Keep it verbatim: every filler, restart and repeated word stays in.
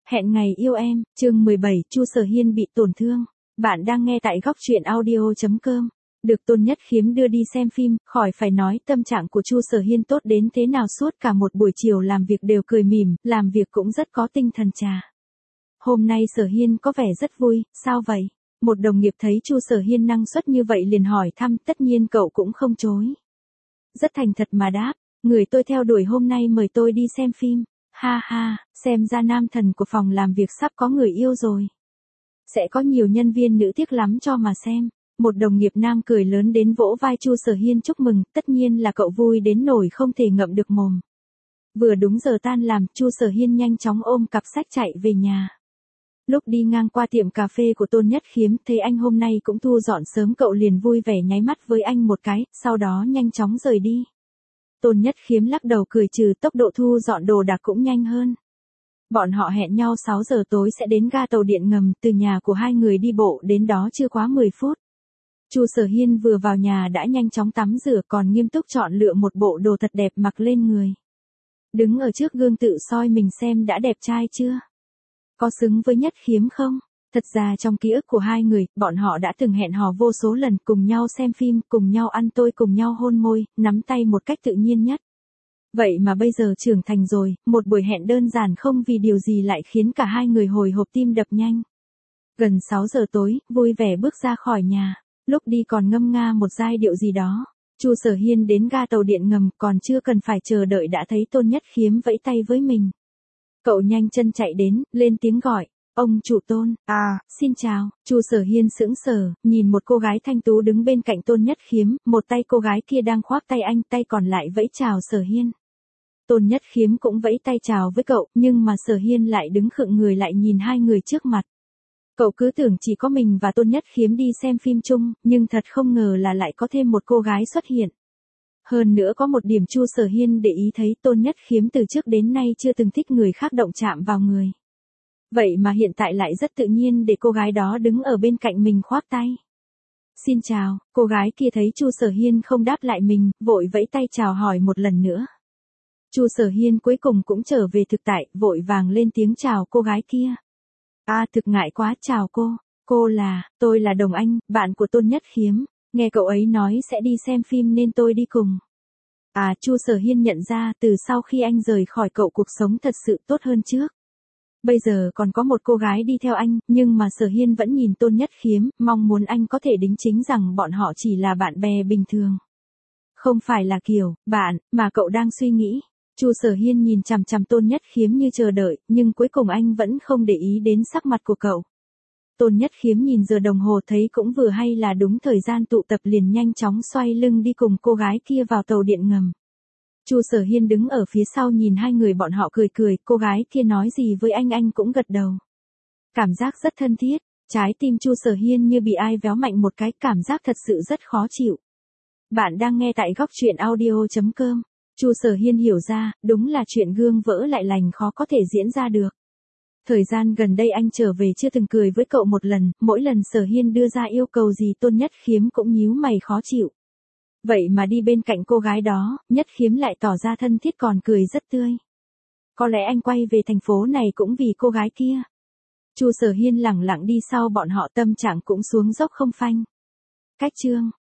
Hẹn ngày yêu em, chương mười bảy, Chu Sở Hiên bị tổn thương. Bạn đang nghe tại góc truyện audio chấm com. Được Tôn Nhất Khiếm đưa đi xem phim, khỏi phải nói tâm trạng của Chu Sở Hiên tốt đến thế nào, suốt cả một buổi chiều làm việc đều cười mỉm, làm việc cũng rất có tinh thần trà. Hôm nay Sở Hiên có vẻ rất vui, sao vậy? Một đồng nghiệp thấy Chu Sở Hiên năng suất như vậy liền hỏi thăm, tất nhiên cậu cũng không chối. Rất thành thật mà đáp, người tôi theo đuổi hôm nay mời tôi đi xem phim. Ha ha, xem ra nam thần của phòng làm việc sắp có người yêu rồi. Sẽ có nhiều nhân viên nữ tiếc lắm cho mà xem. Một đồng nghiệp nam cười lớn đến vỗ vai Chu Sở Hiên chúc mừng, tất nhiên là cậu vui đến nỗi không thể ngậm được mồm. Vừa đúng giờ tan làm, Chu Sở Hiên nhanh chóng ôm cặp sách chạy về nhà. Lúc đi ngang qua tiệm cà phê của Tôn Nhất Khiếm, thấy anh hôm nay cũng thu dọn sớm, cậu liền vui vẻ nháy mắt với anh một cái, sau đó nhanh chóng rời đi. Tôn Nhất Khiếm lắc đầu cười trừ, tốc độ thu dọn đồ đạc cũng nhanh hơn. Bọn họ hẹn nhau sáu giờ tối sẽ đến ga tàu điện ngầm, từ nhà của hai người đi bộ đến đó chưa quá mười phút. Chu Sở Hiên vừa vào nhà đã nhanh chóng tắm rửa, còn nghiêm túc chọn lựa một bộ đồ thật đẹp mặc lên người. Đứng ở trước gương tự soi mình xem đã đẹp trai chưa? Có xứng với Nhất Khiếm không? Thật ra trong ký ức của hai người, bọn họ đã từng hẹn hò vô số lần, cùng nhau xem phim, cùng nhau ăn tôi, cùng nhau hôn môi, nắm tay một cách tự nhiên nhất. Vậy mà bây giờ trưởng thành rồi, một buổi hẹn đơn giản không vì điều gì lại khiến cả hai người hồi hộp tim đập nhanh. Gần sáu giờ tối, vui vẻ bước ra khỏi nhà, lúc đi còn ngâm nga một giai điệu gì đó. Chu Sở Hiên đến ga tàu điện ngầm, còn chưa cần phải chờ đợi đã thấy Tôn Nhất Khiếm vẫy tay với mình. Cậu nhanh chân chạy đến, lên tiếng gọi. Ông chủ Tôn, à, xin chào. Chu Sở Hiên sững sờ, nhìn một cô gái thanh tú đứng bên cạnh Tôn Nhất Khiếm, một tay cô gái kia đang khoác tay anh, tay còn lại vẫy chào Sở Hiên. Tôn Nhất Khiếm cũng vẫy tay chào với cậu, nhưng mà Sở Hiên lại đứng khựng người lại nhìn hai người trước mặt. Cậu cứ tưởng chỉ có mình và Tôn Nhất Khiếm đi xem phim chung, nhưng thật không ngờ là lại có thêm một cô gái xuất hiện. Hơn nữa có một điểm Chu Sở Hiên để ý thấy, Tôn Nhất Khiếm từ trước đến nay chưa từng thích người khác động chạm vào người. Vậy mà hiện tại lại rất tự nhiên để cô gái đó đứng ở bên cạnh mình khoác tay. Xin chào, cô gái kia thấy Chu Sở Hiên không đáp lại mình, vội vẫy tay chào hỏi một lần nữa. Chu Sở Hiên cuối cùng cũng trở về thực tại, vội vàng lên tiếng chào cô gái kia. À, thực ngại quá, chào cô, cô là, tôi là Đồng Anh, bạn của Tôn Nhất Khiếm, nghe cậu ấy nói sẽ đi xem phim nên tôi đi cùng. À, Chu Sở Hiên nhận ra từ sau khi anh rời khỏi cậu cuộc sống thật sự tốt hơn trước. Bây giờ còn có một cô gái đi theo anh, nhưng mà Sở Hiên vẫn nhìn Tôn Nhất Khiếm, mong muốn anh có thể đính chính rằng bọn họ chỉ là bạn bè bình thường. Không phải là kiểu, bạn, mà cậu đang suy nghĩ. Chu Sở Hiên nhìn chằm chằm Tôn Nhất Khiếm như chờ đợi, nhưng cuối cùng anh vẫn không để ý đến sắc mặt của cậu. Tôn Nhất Khiếm nhìn giờ đồng hồ thấy cũng vừa hay là đúng thời gian tụ tập, liền nhanh chóng xoay lưng đi cùng cô gái kia vào tàu điện ngầm. Chu Sở Hiên đứng ở phía sau nhìn hai người bọn họ cười cười, cô gái kia nói gì với anh anh cũng gật đầu. Cảm giác rất thân thiết, trái tim Chu Sở Hiên như bị ai véo mạnh một cái, cảm giác thật sự rất khó chịu. Bạn đang nghe tại góc truyện audio chấm com. Chu Sở Hiên hiểu ra, đúng là chuyện gương vỡ lại lành khó có thể diễn ra được. Thời gian gần đây anh trở về chưa từng cười với cậu một lần, mỗi lần Sở Hiên đưa ra yêu cầu gì Tôn Nhất Khiếm cũng nhíu mày khó chịu. Vậy mà đi bên cạnh cô gái đó, Nhất Khiếm lại tỏ ra thân thiết còn cười rất tươi. Có lẽ anh quay về thành phố này cũng vì cô gái kia. Chu Sở Hiên lẳng lặng đi sau bọn họ, tâm trạng cũng xuống dốc không phanh. Cách chương